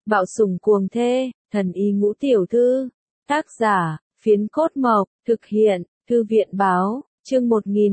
Bạo sủng cuồng thê, thần y ngũ tiểu thư. Tác giả, Phiến Cốt Mộc, thực hiện, Thư viện báo, chương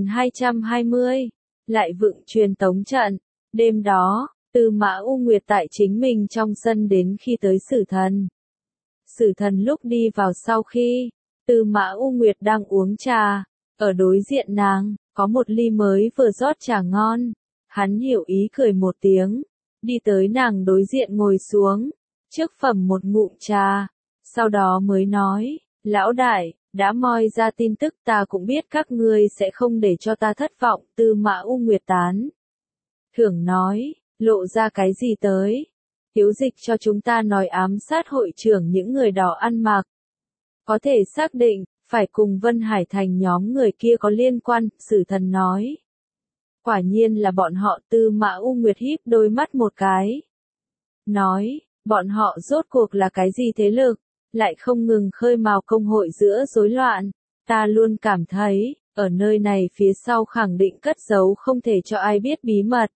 1220. Lại vựng truyền tống trận. Đêm đó, Tư Mã U Nguyệt tại chính mình trong sân đến khi tới Sử Thần. Sử Thần lúc đi vào sau khi, Tư Mã U Nguyệt đang uống trà, ở đối diện nàng, có một ly mới vừa rót trà ngon. Hắn hiểu ý cười một tiếng, đi tới nàng đối diện ngồi xuống, trước phẩm một ngụm trà, sau đó mới nói, lão đại, đã moi ra tin tức ta cũng biết các ngươi sẽ không để cho ta thất vọng. Tư Mã U Nguyệt tán thưởng nói, lộ ra cái gì tới? Tiếu Dịch cho chúng ta nói ám sát hội trưởng những người đỏ ăn mặc. Có thể xác định, phải cùng Vân Hải Thành nhóm người kia có liên quan, Sử Thần nói. Quả nhiên là bọn họ. Tư Mã U Nguyệt híp đôi mắt một cái. Nói, bọn họ rốt cuộc là cái gì thế lực, lại không ngừng khơi mào công hội giữa rối loạn. Ta luôn cảm thấy, ở nơi này phía sau khẳng định cất giấu không thể cho ai biết bí mật.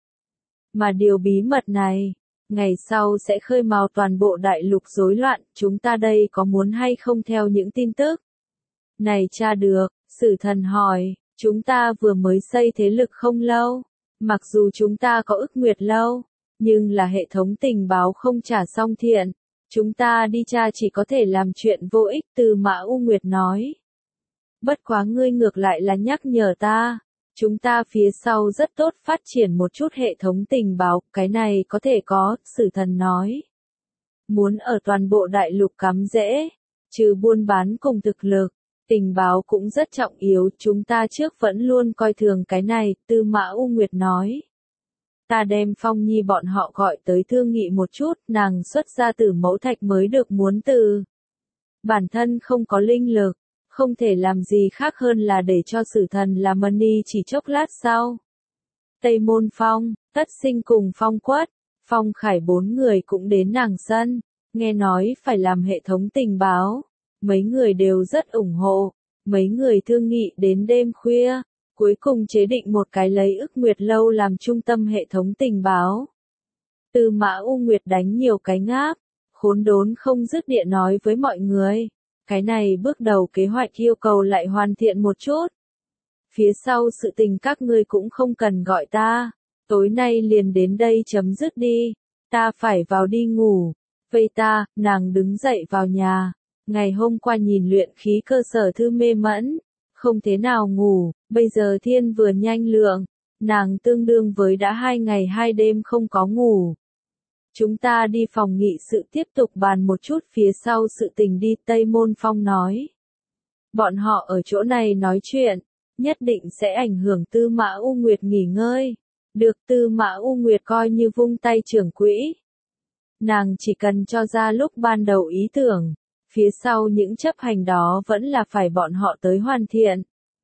Mà điều bí mật này, ngày sau sẽ khơi mào toàn bộ đại lục rối loạn. Chúng ta đây có muốn hay không theo những tin tức này tra được? Sử Thần hỏi. Chúng ta vừa mới xây thế lực không lâu, mặc dù chúng ta có ức nguyệt lâu, nhưng là hệ thống tình báo không trả xong thiện, chúng ta đi tra chỉ có thể làm chuyện vô ích. Tư Mã U Nguyệt nói. Bất quá ngươi ngược lại là nhắc nhở ta, chúng ta phía sau rất tốt phát triển một chút hệ thống tình báo, cái này có thể có. Sử Thần nói. Muốn ở toàn bộ đại lục cắm rễ, trừ buôn bán cùng thực lực, tình báo cũng rất trọng yếu, chúng ta trước vẫn luôn coi thường cái này. Tư Mã U Nguyệt nói. Ta đem Phong Nhi bọn họ gọi tới thương nghị một chút, nàng xuất ra Tử Mẫu Thạch mới được, muốn từ bản thân không có linh lực, không thể làm gì khác hơn là để cho Sử Thần làm money. Chỉ chốc lát sau, Tây Môn Phong, Tất Sinh cùng Phong Quất, Phong Khải bốn người cũng đến nàng sân, nghe nói phải làm hệ thống tình báo. Mấy người đều rất ủng hộ, mấy người thương nghị đến đêm khuya, cuối cùng chế định một cái lấy ức nguyệt lâu làm trung tâm hệ thống tình báo. Tư Mã U Nguyệt đánh nhiều cái ngáp, khốn đốn không dứt điện nói với mọi người. Cái này bước đầu kế hoạch yêu cầu lại hoàn thiện một chút. Phía sau sự tình các ngươi cũng không cần gọi ta, tối nay liền đến đây chấm dứt đi, ta phải vào đi ngủ. Vây ta, nàng đứng dậy vào nhà. Ngày hôm qua nhìn luyện khí cơ sở thư mê mẫn, không thế nào ngủ, bây giờ thiên vừa nhanh lượng, nàng tương đương với đã 2 ngày 2 đêm không có ngủ. Chúng ta đi phòng nghị sự tiếp tục bàn một chút phía sau sự tình đi. Tây Môn Phong nói. Bọn họ ở chỗ này nói chuyện, nhất định sẽ ảnh hưởng Tư Mã U Nguyệt nghỉ ngơi. Được. Tư Mã U Nguyệt coi như vung tay trưởng quỹ. Nàng chỉ cần cho ra lúc ban đầu ý tưởng. Phía sau những chấp hành đó vẫn là phải bọn họ tới hoàn thiện.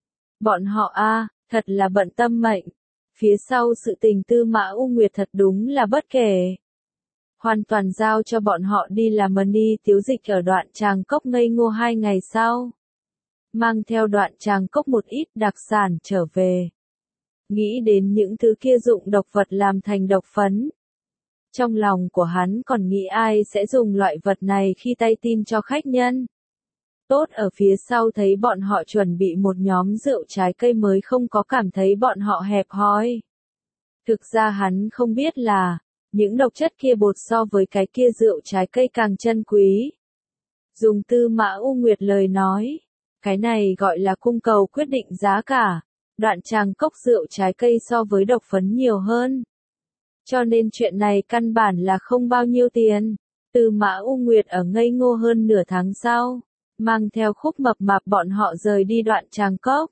Bọn họ thật là bận tâm mệnh. Phía sau sự tình Tư Mã U Nguyệt thật đúng là bất kể. Hoàn toàn giao cho bọn họ đi làm money. Tiếu Dịch ở Đoạn Tràng Cốc ngây ngô 2 ngày sau, mang theo Đoạn Tràng Cốc một ít đặc sản trở về. Nghĩ đến những thứ kia dụng độc vật làm thành độc phấn. Trong lòng của hắn còn nghĩ ai sẽ dùng loại vật này khi tay tin cho khách nhân. Tốt ở phía sau thấy bọn họ chuẩn bị một nhóm rượu trái cây mới không có cảm thấy bọn họ hẹp hòi. Thực ra hắn không biết là, những độc chất kia bột so với cái kia rượu trái cây càng chân quý. Dùng Tư Mã U Nguyệt lời nói, cái này gọi là cung cầu quyết định giá cả. Đoạn Tràng Cốc rượu trái cây so với độc phấn nhiều hơn. Cho nên chuyện này căn bản là không bao nhiêu tiền. Tư Mã U Nguyệt ở ngây ngô hơn nửa tháng sau, mang theo Khúc Mập Mạp bọn họ rời đi Đoạn Tràng Cốc.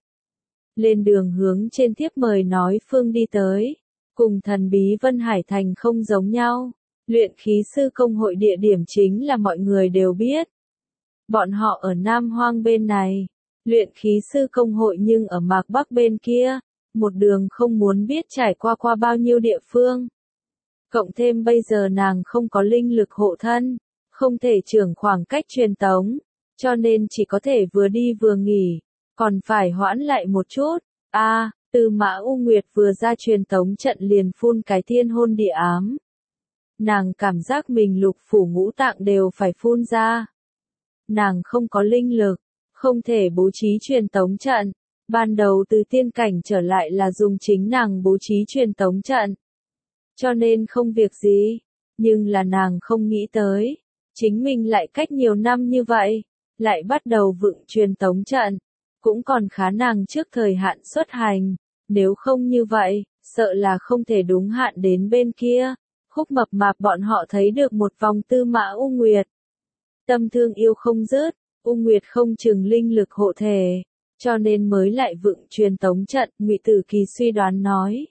Lên đường hướng trên thiếp mời nói phương đi tới, cùng thần bí Vân Hải Thành không giống nhau. Luyện khí sư công hội địa điểm chính là mọi người đều biết. Bọn họ ở Nam Hoang bên này, luyện khí sư công hội nhưng ở Mạc Bắc bên kia, một đường không muốn biết trải qua bao nhiêu địa phương. Cộng thêm bây giờ nàng không có linh lực hộ thân, không thể trưởng khoảng cách truyền tống, cho nên chỉ có thể vừa đi vừa nghỉ, còn phải hoãn lại một chút. Tư Mã U Nguyệt vừa ra truyền tống trận liền phun cái thiên hôn địa ám. Nàng cảm giác mình lục phủ ngũ tạng đều phải phun ra. Nàng không có linh lực, không thể bố trí truyền tống trận. Ban đầu từ tiên cảnh trở lại là dùng chính nàng bố trí truyền tống trận. Cho nên không việc gì, nhưng là nàng không nghĩ tới. Chính mình lại cách nhiều năm như vậy, lại bắt đầu vựng truyền tống trận. Cũng còn khá nàng trước thời hạn xuất hành, nếu không như vậy, sợ là không thể đúng hạn đến bên kia. Khúc Mập Mạp bọn họ thấy được một vòng Tư Mã U Nguyệt. Tâm thương yêu không dứt, U Nguyệt không chừng linh lực hộ thể, cho nên mới lại vựng truyền tống trận, Ngụy Tử Kỳ suy đoán nói.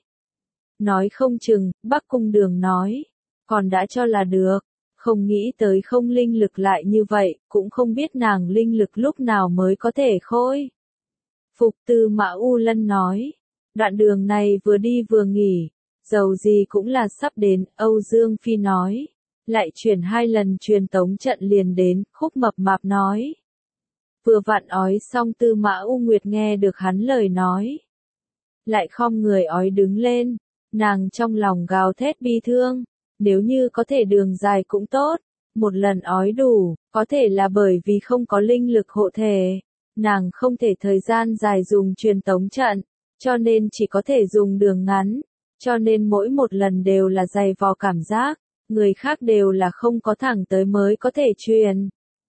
Nói không chừng, Bắc Cung Đường nói, còn đã cho là được, không nghĩ tới không linh lực lại như vậy, cũng không biết nàng linh lực lúc nào mới có thể khôi phục. Tư Mã U Lân nói, đoạn đường này vừa đi vừa nghỉ, dầu gì cũng là sắp đến. Âu Dương Phi nói, lại chuyển 2 lần truyền tống trận liền đến. Khúc Mập Mạp nói, vừa vặn ói xong. Tư Mã U Nguyệt nghe được hắn lời nói, lại khom người ói đứng lên, nàng trong lòng gào thét bi thương, nếu như có thể đường dài cũng tốt, một lần ói đủ, có thể là bởi vì không có linh lực hộ thể, nàng không thể thời gian dài dùng truyền tống trận, cho nên chỉ có thể dùng đường ngắn, cho nên mỗi một lần đều là dày vò cảm giác, người khác đều là không có thẳng tới mới có thể truyền.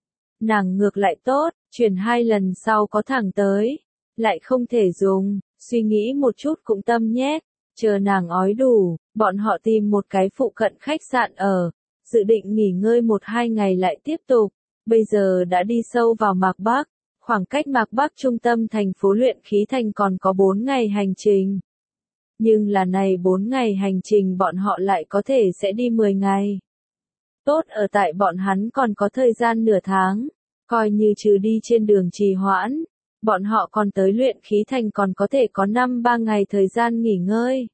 Nàng ngược lại tốt, truyền 2 lần sau có thẳng tới, lại không thể dùng, suy nghĩ một chút cũng tâm nhét, chờ nàng ói đủ, bọn họ tìm một cái phụ cận khách sạn ở, dự định nghỉ ngơi 1-2 ngày lại tiếp tục, bây giờ đã đi sâu vào Mạc Bắc, khoảng cách Mạc Bắc trung tâm thành phố luyện khí thành còn có 4 ngày hành trình. Nhưng là này 4 ngày hành trình bọn họ lại có thể sẽ đi 10 ngày. Tốt ở tại bọn hắn còn có thời gian nửa tháng, coi như trừ đi trên đường trì hoãn, bọn họ còn tới luyện khí thành còn có thể có 5-3 ngày thời gian nghỉ ngơi.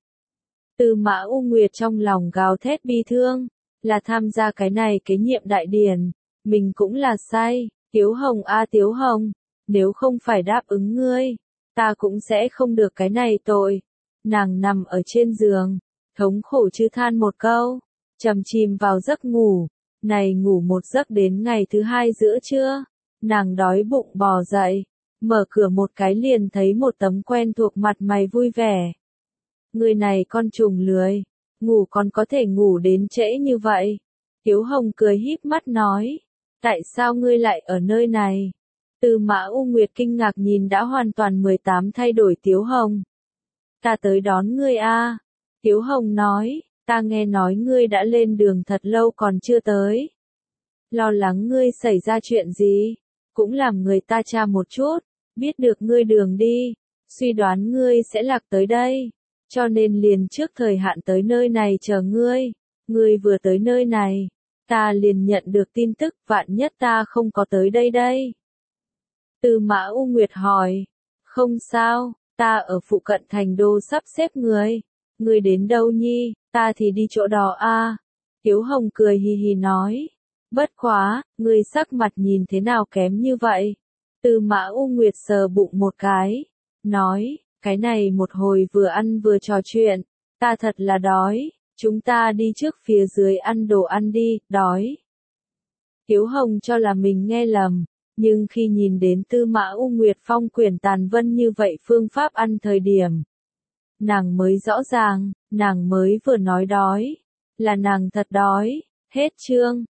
Tư Mã U Nguyệt trong lòng gào thét bi thương, là tham gia cái này kế nhiệm đại điển, mình cũng là sai, Tiếu Hồng a Tiếu Hồng, nếu không phải đáp ứng ngươi, ta cũng sẽ không được cái này tội. Nàng nằm ở trên giường, thống khổ chứ than một câu, trầm chìm vào giấc ngủ, này ngủ một giấc đến ngày thứ 2 giữa trưa, nàng đói bụng bò dậy, mở cửa một cái liền thấy một tấm quen thuộc mặt mày vui vẻ. Người này con trùng lười, ngủ còn có thể ngủ đến trễ như vậy. Tiếu Hồng cười híp mắt nói, tại sao ngươi lại ở nơi này? Tư Mã U Nguyệt kinh ngạc nhìn đã hoàn toàn 18 thay đổi Tiếu Hồng. Ta tới đón ngươi a. Tiếu Hồng nói, ta nghe nói ngươi đã lên đường thật lâu còn chưa tới. Lo lắng ngươi xảy ra chuyện gì, cũng làm người ta tra một chút, biết được ngươi đường đi, suy đoán ngươi sẽ lạc tới đây, cho nên liền trước thời hạn tới nơi này chờ ngươi. Ngươi vừa tới nơi này, ta liền nhận được tin tức, vạn nhất ta không có tới đây đây. Tư Mã U Nguyệt hỏi, không sao, ta ở phụ cận thành đô sắp xếp người. Ngươi đến đâu nhi, ta thì đi chỗ đó a. Tiếu Hồng cười hì hì nói, bất quá, ngươi sắc mặt nhìn thế nào kém như vậy? Tư Mã U Nguyệt sờ bụng một cái, nói, cái này một hồi vừa ăn vừa trò chuyện, ta thật là đói, chúng ta đi trước phía dưới ăn đồ ăn đi, đói. Tiếu Hồng cho là mình nghe lầm, nhưng khi nhìn đến Tư Mã U Nguyệt phong quyển tàn vân như vậy phương pháp ăn thời điểm, nàng mới rõ ràng, nàng mới vừa nói đói, là nàng thật đói. Hết chương.